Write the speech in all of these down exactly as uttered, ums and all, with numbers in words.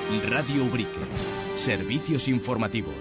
Radio Ubrique. Servicios informativos.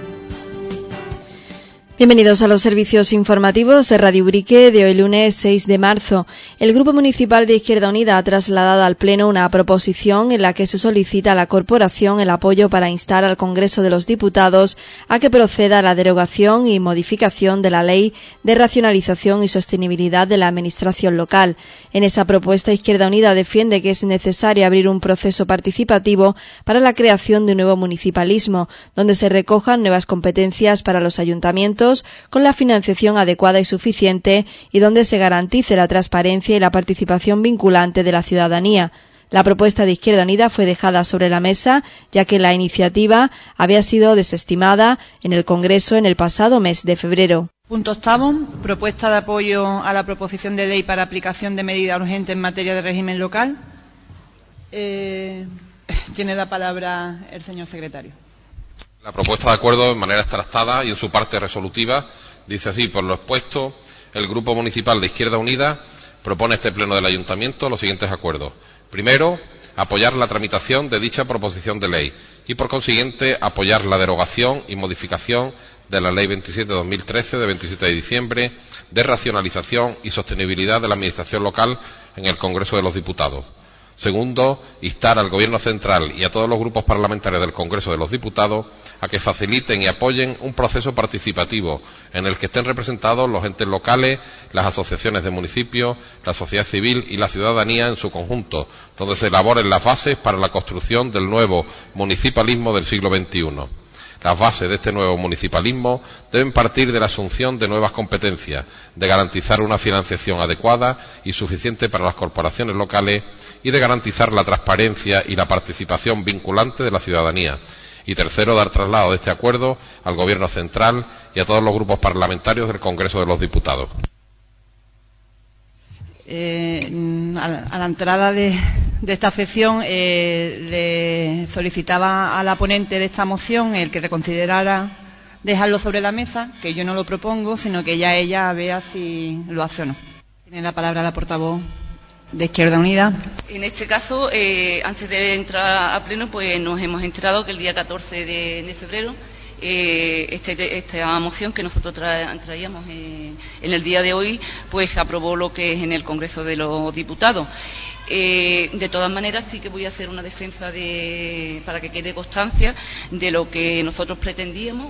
Bienvenidos a los servicios informativos de Radio Ubrique de hoy lunes seis de marzo. El Grupo Municipal de Izquierda Unida ha trasladado al Pleno una proposición en la que se solicita a la Corporación el apoyo para instar al Congreso de los Diputados a que proceda a la derogación y modificación de la Ley de Racionalización y Sostenibilidad de la Administración Local. En esa propuesta, Izquierda Unida defiende que es necesario abrir un proceso participativo para la creación de un nuevo municipalismo, donde se recojan nuevas competencias para los ayuntamientos con la financiación adecuada y suficiente y donde se garantice la transparencia y la participación vinculante de la ciudadanía. La propuesta de Izquierda Unida fue dejada sobre la mesa, ya que la iniciativa había sido desestimada en el Congreso en el pasado mes de febrero. Punto octavo. Propuesta de apoyo a la proposición de ley para aplicación de medidas urgentes en materia de régimen local. Eh, tiene la palabra el señor secretario. La propuesta de acuerdo, de manera extractada y en su parte resolutiva, dice así: por lo expuesto, el Grupo Municipal de Izquierda Unida propone a este Pleno del Ayuntamiento los siguientes acuerdos. Primero, apoyar la tramitación de dicha proposición de ley y, por consiguiente, apoyar la derogación y modificación de la Ley veintisiete barra dos mil trece de veintisiete de diciembre de racionalización y sostenibilidad de la Administración Local en el Congreso de los Diputados. Segundo, instar al Gobierno central y a todos los grupos parlamentarios del Congreso de los Diputados a que faciliten y apoyen un proceso participativo en el que estén representados los entes locales, las asociaciones de municipios, la sociedad civil y la ciudadanía en su conjunto, donde se elaboren las bases para la construcción del nuevo municipalismo del siglo veintiuno. Las bases de este nuevo municipalismo deben partir de la asunción de nuevas competencias, de garantizar una financiación adecuada y suficiente para las corporaciones locales y de garantizar la transparencia y la participación vinculante de la ciudadanía. Y tercero, dar traslado de este acuerdo al Gobierno central y a todos los grupos parlamentarios del Congreso de los Diputados. Eh, a, la, a la entrada de, de esta sección eh, le solicitaba a la ponente de esta moción el que reconsiderara dejarlo sobre la mesa, que yo no lo propongo, sino que ya ella vea si lo hace o no. Tiene la palabra la portavoz de Izquierda Unida. En este caso, eh, antes de entrar a pleno, pues nos hemos enterado que el día catorce de, de febrero eh, este, esta moción que nosotros tra, traíamos eh, en el día de hoy, pues se aprobó lo que es en el Congreso de los Diputados. Eh, de todas maneras, sí que voy a hacer una defensa de, para que quede constancia de lo que nosotros pretendíamos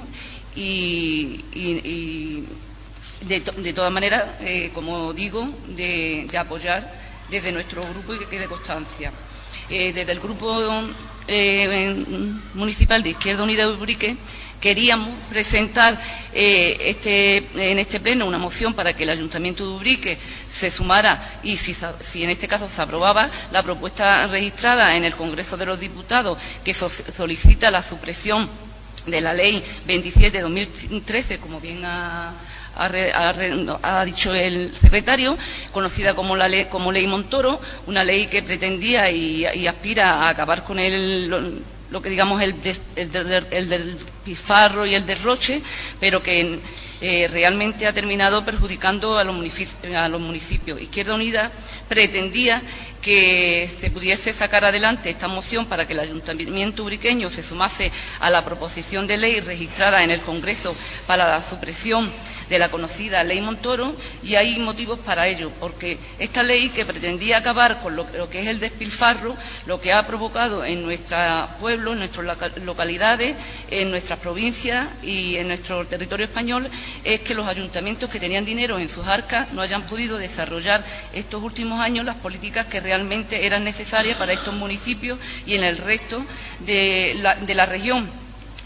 y, y, y de, to, de todas maneras, eh, como digo, de, de apoyar desde nuestro grupo y que quede constancia. Eh, desde el Grupo eh, Municipal de Izquierda Unida de Ubrique queríamos presentar eh, este, en este pleno una moción para que el Ayuntamiento de Ubrique se sumara y si, si en este caso se aprobaba la propuesta registrada en el Congreso de los Diputados que so, solicita la supresión de la Ley veintisiete barra dos mil trece, como bien ha Ha, ha, ha dicho el secretario, conocida como la ley, como Ley Montoro, una ley que pretendía y, y aspira a acabar con el, lo, lo que digamos el, des, el, el, el del despilfarro y el derroche, pero que eh, realmente ha terminado perjudicando a los, a los municipios. Izquierda Unida pretendía que se pudiese sacar adelante esta moción para que el Ayuntamiento ubriqueño se sumase a la proposición de ley registrada en el Congreso para la supresión de la conocida Ley Montoro, y hay motivos para ello, porque esta ley que pretendía acabar con lo, lo que es el despilfarro, lo que ha provocado en nuestro pueblo, en nuestras localidades, en nuestras provincias y en nuestro territorio español, es que los ayuntamientos que tenían dinero en sus arcas no hayan podido desarrollar estos últimos años las políticas que realmente eran necesarias para estos municipios y en el resto de la, de la región.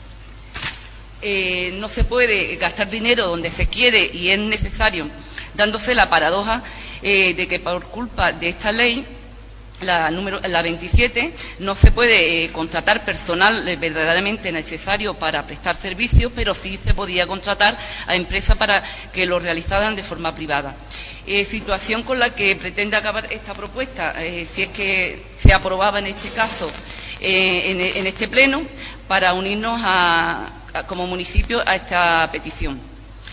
Eh, no se puede gastar dinero donde se quiere y es necesario, dándose la paradoja eh, de que por culpa de esta ley, la número la veintisiete, no se puede eh, contratar personal eh, verdaderamente necesario para prestar servicios, pero sí se podía contratar a empresas para que lo realizaran de forma privada. Eh, situación con la que pretende acabar esta propuesta, eh, si es que se aprobaba en este caso eh, en, en este pleno, para unirnos a como municipio a esta petición.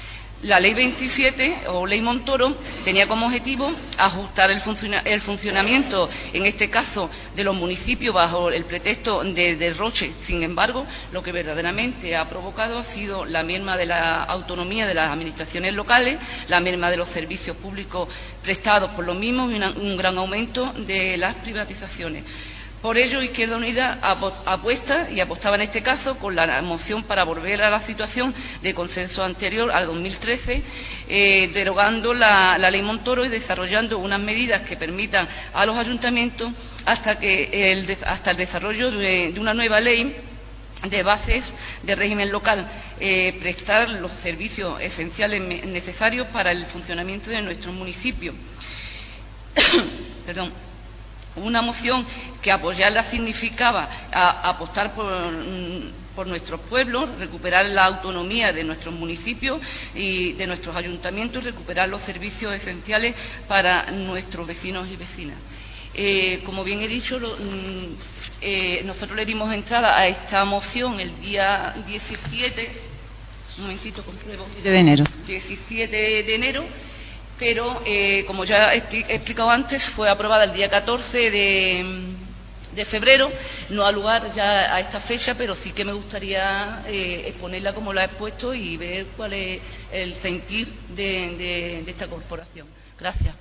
La Ley veintisiete, o Ley Montoro, tenía como objetivo ajustar el, funciona el funcionamiento, en este caso, de los municipios bajo el pretexto de derroche. Sin embargo, lo que verdaderamente ha provocado ha sido la merma de la autonomía de las administraciones locales, la merma de los servicios públicos prestados por los mismos y una, un gran aumento de las privatizaciones. Por ello, Izquierda Unida apuesta y apostaba en este caso con la moción para volver a la situación de consenso anterior al dos mil trece, eh, derogando la, la Ley Montoro y desarrollando unas medidas que permitan a los ayuntamientos hasta, que el, hasta el desarrollo de, de una nueva ley de bases de régimen local, eh, prestar los servicios esenciales necesarios para el funcionamiento de nuestros municipios. Perdón. Una moción que apoyarla significaba a, apostar por, por nuestros pueblos, recuperar la autonomía de nuestros municipios y de nuestros ayuntamientos y recuperar los servicios esenciales para nuestros vecinos y vecinas. Eh, como bien he dicho, lo, eh, nosotros le dimos entrada a esta moción el día diecisiete, un momentito, compruebo. de enero. diecisiete de enero. Pero, eh, como ya he explicado antes, fue aprobada el día catorce de, de febrero. No ha lugar ya a esta fecha, pero sí que me gustaría eh, exponerla como la he expuesto y ver cuál es el sentir de, de, de esta corporación. Gracias.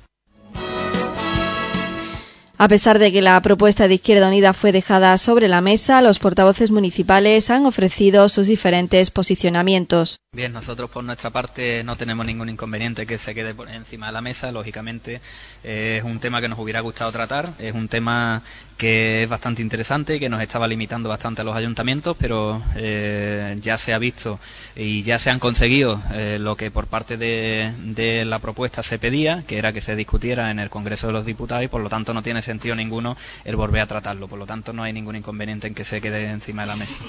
A pesar de que la propuesta de Izquierda Unida fue dejada sobre la mesa, los portavoces municipales han ofrecido sus diferentes posicionamientos. Bien, nosotros por nuestra parte no tenemos ningún inconveniente que se quede por encima de la mesa. Lógicamente eh, es un tema que nos hubiera gustado tratar, es un tema que es bastante interesante y que nos estaba limitando bastante a los ayuntamientos, pero eh, ya se ha visto y ya se han conseguido eh, lo que por parte de, de la propuesta se pedía, que era que se discutiera en el Congreso de los Diputados, y por lo tanto no tiene sentido ninguno el volver a tratarlo. Por lo tanto no hay ningún inconveniente en que se quede encima de la mesa.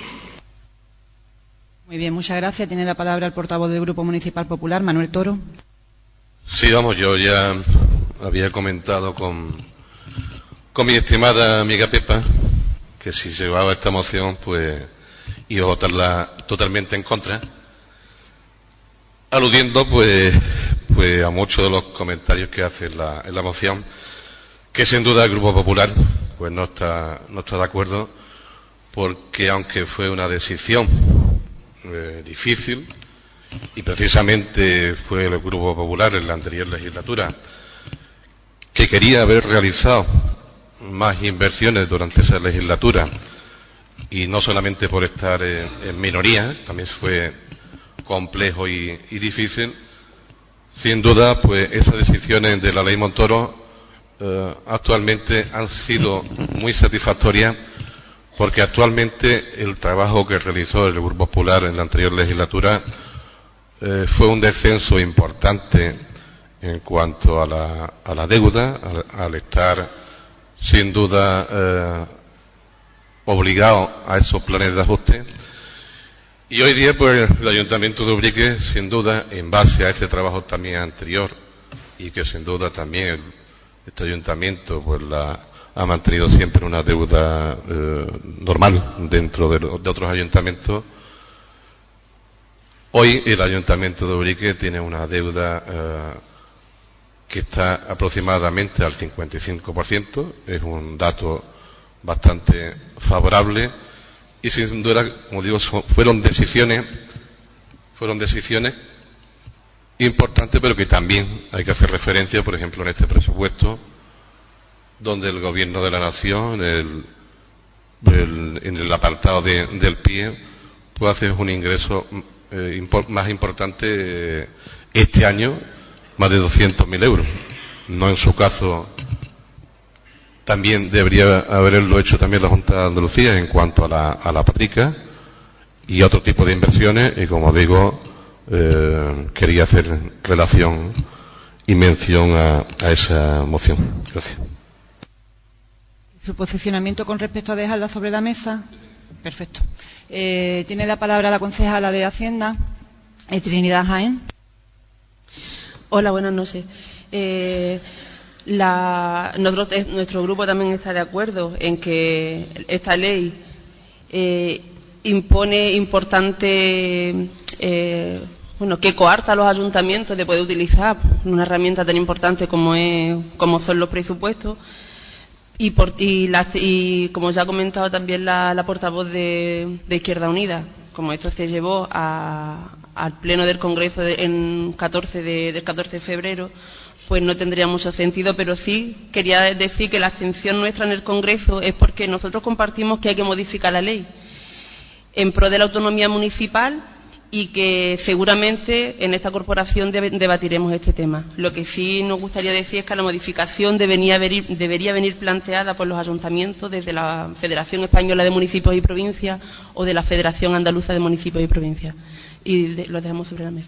Muy bien, muchas gracias. Tiene la palabra el portavoz del Grupo Municipal Popular, Manuel Toro. Sí, vamos, yo ya había comentado con, con mi estimada amiga Pepa que si se llevaba esta moción, pues iba a votarla totalmente en contra, aludiendo pues, pues a muchos de los comentarios que hace en la, en la moción, que sin duda el Grupo Popular pues no está, no está de acuerdo, porque aunque fue una decisión Eh, difícil, y precisamente fue el Grupo Popular en la anterior legislatura que quería haber realizado más inversiones durante esa legislatura, y no solamente por estar en, en minoría, también fue complejo y, y difícil. Sin duda, pues esas decisiones de la Ley Montoro eh, actualmente han sido muy satisfactorias, porque actualmente el trabajo que realizó el Grupo Popular en la anterior legislatura eh, fue un descenso importante en cuanto a la, a la deuda, al, al estar sin duda eh, obligado a esos planes de ajuste. Y hoy día, pues, el Ayuntamiento de Ubrique, sin duda, en base a ese trabajo también anterior, y que sin duda también el, este Ayuntamiento, pues, la ha mantenido siempre una deuda eh, normal dentro de, de otros ayuntamientos. Hoy el Ayuntamiento de Ubrique tiene una deuda eh, que está aproximadamente al cincuenta y cinco por ciento, es un dato bastante favorable, y sin duda, como digo, fueron decisiones, fueron decisiones importantes, pero que también hay que hacer referencia, por ejemplo, en este presupuesto, donde el Gobierno de la Nación, el, el, en el apartado de, del P I E, puede hacer un ingreso eh, impor, más importante eh, este año, más de doscientos mil euros. No en su caso, también debería haberlo hecho también la Junta de Andalucía en cuanto a la, a la Patrica y otro tipo de inversiones, y como digo, eh, quería hacer relación y mención a, a esa moción. Gracias. ¿Su posicionamiento con respecto a dejarla sobre la mesa? Perfecto. Eh, tiene la palabra la concejala de Hacienda, eh, Trinidad Jaén. Hola, buenas noches. Eh, la, nosotros, nuestro grupo también está de acuerdo en que esta ley eh, impone importantes eh, bueno, que coarta a los ayuntamientos de poder utilizar una herramienta tan importante como es, como son los presupuestos. Y, por, y, la, y como ya ha comentado también la, la portavoz de, de Izquierda Unida, como esto se llevó a, al pleno del Congreso de, en catorce de, del catorce de febrero, pues no tendría mucho sentido, pero sí quería decir que la abstención nuestra en el Congreso es porque nosotros compartimos que hay que modificar la ley en pro de la autonomía municipal y que seguramente en esta corporación debatiremos este tema. Lo que sí nos gustaría decir es que la modificación debería venir, debería venir planteada por los ayuntamientos desde la Federación Española de Municipios y Provincias o de la Federación Andaluza de Municipios y Provincias. Y de, lo dejamos sobre la mesa.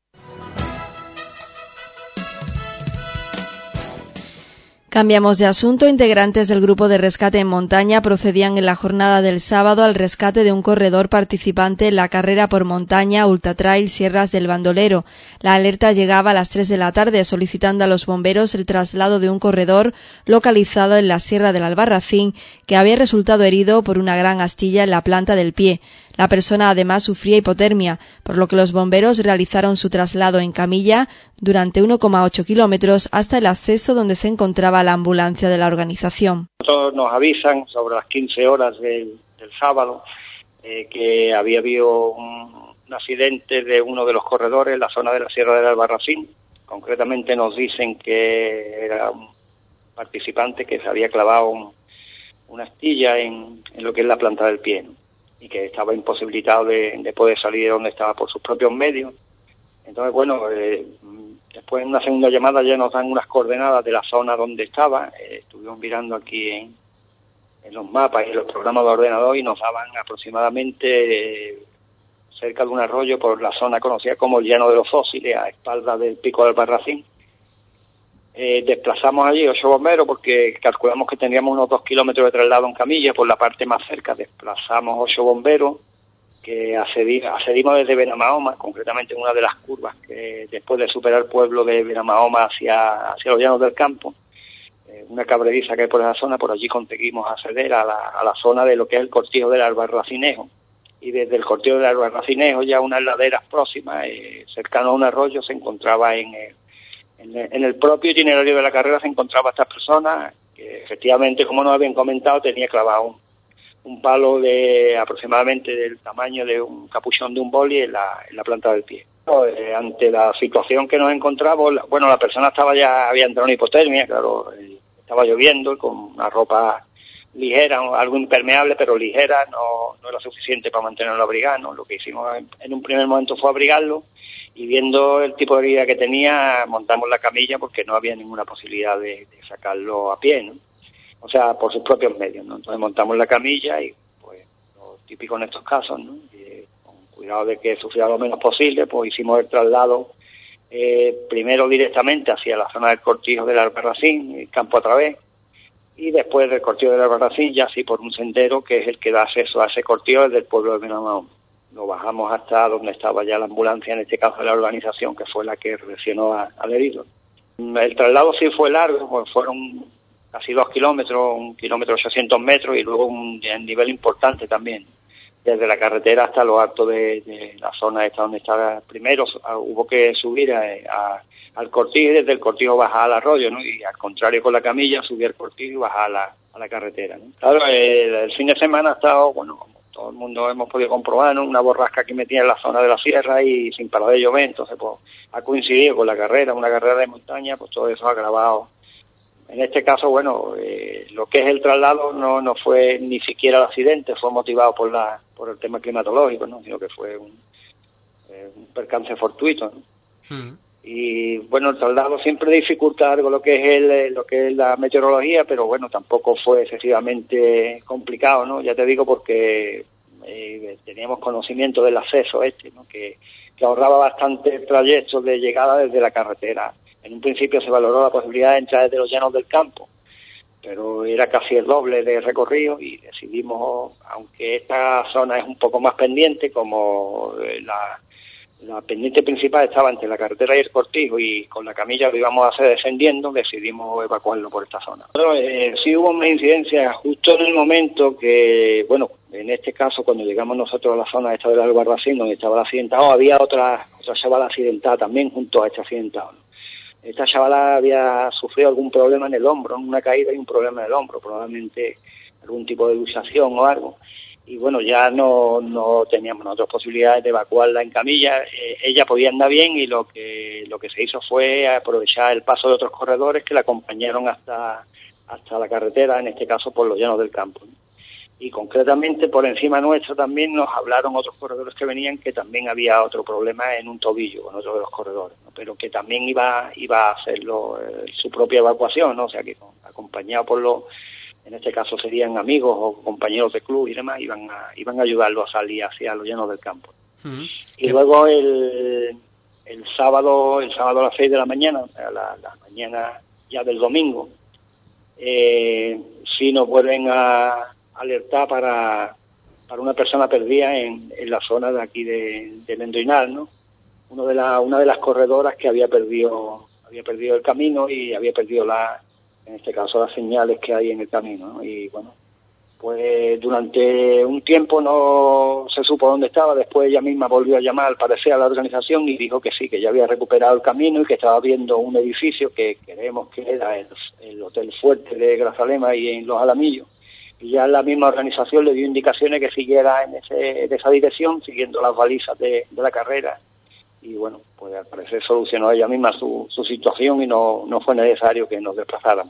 Cambiamos de asunto. Integrantes del grupo de rescate en montaña procedían en la jornada del sábado al rescate de un corredor participante en la carrera por montaña Ultra Trail Sierras del Bandolero. La alerta llegaba a las tres de la tarde solicitando a los bomberos el traslado de un corredor localizado en la Sierra del Albarracín que había resultado herido por una gran astilla en la planta del pie. La persona además sufría hipotermia, por lo que los bomberos realizaron su traslado en camilla durante uno coma ocho kilómetros hasta el acceso donde se encontraba la ambulancia de la organización. Nosotros nos avisan sobre las quince horas del, del sábado eh, que había habido un, un accidente de uno de los corredores en la zona de la Sierra del Albarracín. Concretamente nos dicen que era un participante que se había clavado un, una astilla en, en lo que es la planta del pie, ¿no? Y que estaba imposibilitado de, de poder salir de donde estaba por sus propios medios. Entonces, bueno, eh, después en una segunda llamada ya nos dan unas coordenadas de la zona donde estaba. Eh, estuvimos mirando aquí en, en los mapas y en los programas de ordenador y nos daban aproximadamente eh, cerca de un arroyo por la zona conocida como el Llano de los Fósiles, a espaldas del Pico del Albarracín. Eh, desplazamos allí ocho bomberos porque calculamos que teníamos unos dos kilómetros de traslado en camilla por la parte más cerca. Desplazamos ocho bomberos que accedimos, accedimos desde Benamahoma, concretamente en una de las curvas que después de superar el pueblo de Benamahoma hacia, hacia los llanos del campo, eh, una cabreriza que hay por esa zona, por allí conseguimos acceder a la, a la zona de lo que es el cortijo del Albarracinejo. Y desde el cortijo del Albarracinejo, ya unas laderas próximas, eh, cercano a un arroyo, se encontraba en el En el propio itinerario de la carrera se encontraba esta persona que efectivamente, como nos habían comentado, tenía clavado un, un palo de aproximadamente del tamaño de un capuchón de un boli en la, en la planta del pie. Eh, ante la situación que nos encontramos, la, bueno, la persona estaba ya, había entrado en hipotermia, claro, eh, estaba lloviendo con una ropa ligera, algo impermeable, pero ligera, no, no era suficiente para mantenerlo abrigado, ¿no? Lo que hicimos en, en un primer momento fue abrigarlo. Y viendo el tipo de herida que tenía, montamos la camilla porque no había ninguna posibilidad de, de sacarlo a pie, ¿no? O sea, por sus propios medios, ¿no? Entonces montamos la camilla y, pues, lo típico en estos casos, ¿no? Y, con cuidado de que sufriera lo menos posible, pues hicimos el traslado eh, primero directamente hacia la zona del cortijo del Albarracín, el campo a través, y después del cortijo del Albarracín ya así por un sendero que es el que da acceso a ese cortijo desde el pueblo de Benamahoma. Lo bajamos hasta donde estaba ya la ambulancia, en este caso de la organización, que fue la que reaccionó al herido. El traslado sí fue largo, pues fueron casi dos kilómetros, un kilómetro ochocientos metros y luego un, un nivel importante también, desde la carretera hasta lo alto de, de la zona esta donde estaba. Primero hubo que subir a, a, al cortijo y desde el cortijo bajar al arroyo, ¿no? Y al contrario con la camilla, subir al cortijo y bajar a la, a la carretera, ¿no? Claro, el, el fin de semana ha estado, bueno, todo el mundo hemos podido comprobar, ¿no? Una borrasca que metía en la zona de la sierra y sin parar de llover, entonces pues ha coincidido con la carrera, una carrera de montaña, pues todo eso ha agravado. En este caso, bueno, eh, lo que es el traslado no no fue ni siquiera el accidente, fue motivado por la por el tema climatológico, ¿no? Sino que fue un, eh, un percance fortuito, ¿no? Mm. Y bueno, el traslado siempre dificulta algo lo que es el, lo que es la meteorología, pero bueno, tampoco fue excesivamente complicado, ¿no? Ya te digo porque eh, teníamos conocimiento del acceso este, ¿no? Que, que ahorraba bastante trayectos de llegada desde la carretera. En un principio se valoró la posibilidad de entrar desde los llanos del campo, pero era casi el doble de recorrido y decidimos, aunque esta zona es un poco más pendiente, como la La pendiente principal estaba entre la carretera y el cortijo y con la camilla lo íbamos a hacer descendiendo, decidimos evacuarlo por esta zona. Pero, eh, sí hubo una incidencia justo en el momento que, bueno, En este caso, cuando llegamos nosotros a la zona esta del Albarracín, donde estaba el accidentado, había otra, otra chavala accidentada también junto a este accidentado, ¿no? Esta chavala había sufrido algún problema en el hombro, una caída y un problema en el hombro, probablemente algún tipo de luxación o algo. Y bueno, ya no, no teníamos nosotros posibilidades de evacuarla en camilla. Eh, ella podía andar bien y lo que lo que se hizo fue aprovechar el paso de otros corredores que la acompañaron hasta, hasta la carretera, en este caso por los llanos del campo, ¿no? Y concretamente por encima nuestro también nos hablaron otros corredores que venían que también había otro problema en un tobillo con otro de los corredores, ¿no? Pero que también iba iba a hacerlo eh, su propia evacuación, ¿no? O sea que acompañado por los, en este caso serían amigos o compañeros de club y demás, iban a iban a ayudarlo a salir hacia los llanos del campo. Uh-huh. Y luego el el sábado el sábado a las seis de la mañana, a la, la mañana ya del domingo, eh, sí nos vuelven a alertar para, para una persona perdida en, en la zona de aquí de, de Mendoinal, ¿no? Uno de la, una de las corredoras que había perdido había perdido el camino y había perdido la, en este caso las señales que hay en el camino, ¿no? Y bueno, pues durante un tiempo no se supo dónde estaba. Después ella misma volvió a llamar al parecer a la organización y dijo que sí, que ya había recuperado el camino y que estaba viendo un edificio que creemos que era el, el Hotel Fuerte de Grazalema y en Los Alamillos. Y ya la misma organización le dio indicaciones que siguiera en, ese, en esa dirección, siguiendo las balizas de, de la carrera. Y bueno, pues al parecer solucionó ella misma su, su situación y no, no fue necesario que nos desplazáramos.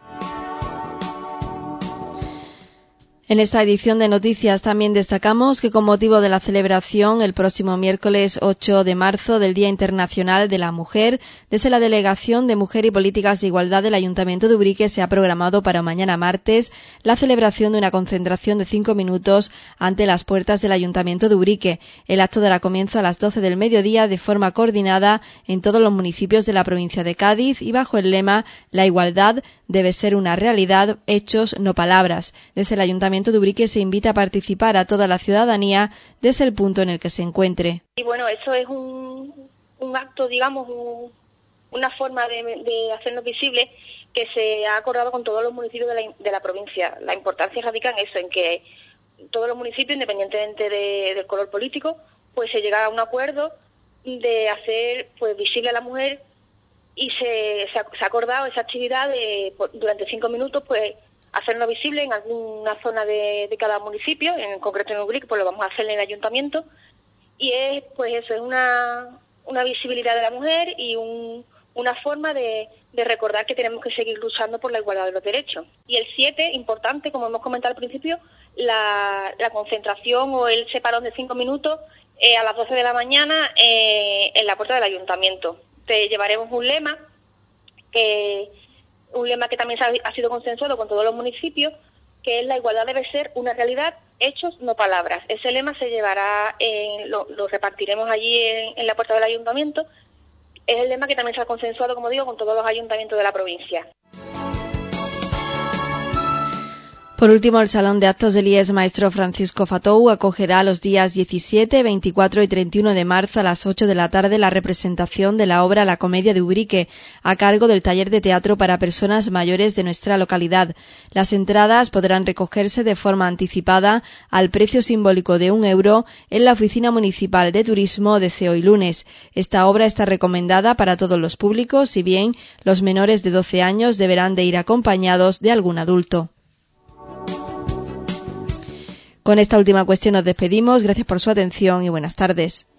En esta edición de Noticias también destacamos que con motivo de la celebración el próximo miércoles ocho de marzo del Día Internacional de la Mujer, desde la Delegación de Mujer y Políticas de Igualdad del Ayuntamiento de Ubrique se ha programado para mañana martes la celebración de una concentración de cinco minutos ante las puertas del Ayuntamiento de Ubrique. El acto dará comienzo a las doce del mediodía de forma coordinada en todos los municipios de la provincia de Cádiz y bajo el lema «La igualdad debe ser una realidad, hechos, no palabras». Desde el Ayuntamiento de Ubrique se invita a participar a toda la ciudadanía desde el punto en el que se encuentre. Y bueno, eso es un, un acto, digamos, un, una forma de, de hacernos visibles que se ha acordado con todos los municipios de la, de la provincia. La importancia radica en eso, en que todos los municipios, independientemente de, del color político, pues se llega a un acuerdo de hacer pues visible a la mujer y se, se, ha, se ha acordado esa actividad de durante cinco minutos, pues hacerlo visible en alguna zona de, de cada municipio, en concreto en Ubrique, pues lo vamos a hacer en el ayuntamiento, y es, pues eso, es una, una visibilidad de la mujer y un, una forma de, de recordar que tenemos que seguir luchando por la igualdad de los derechos. Y el siete, importante, como hemos comentado al principio, la, la concentración o el separón de cinco minutos eh, a las doce de la mañana eh, en la puerta del ayuntamiento. Te llevaremos un lema que... un lema que también ha sido consensuado con todos los municipios, que es la igualdad debe ser una realidad, hechos, no palabras. Ese lema se llevará, en, lo, lo repartiremos allí en, en la puerta del ayuntamiento. Es el lema que también se ha consensuado, como digo, con todos los ayuntamientos de la provincia. Por último, el Salón de Actos del I E S Maestro Francisco Fatou acogerá los días diecisiete, veinticuatro y treinta y uno de marzo a las ocho de la tarde la representación de la obra La Comedia de Ubrique, a cargo del taller de teatro para personas mayores de nuestra localidad. Las entradas podrán recogerse de forma anticipada al precio simbólico de un euro en la Oficina Municipal de Turismo de hoy lunes. Esta obra está recomendada para todos los públicos, si bien los menores de doce años deberán de ir acompañados de algún adulto. Con esta última cuestión nos despedimos. Gracias por su atención y buenas tardes.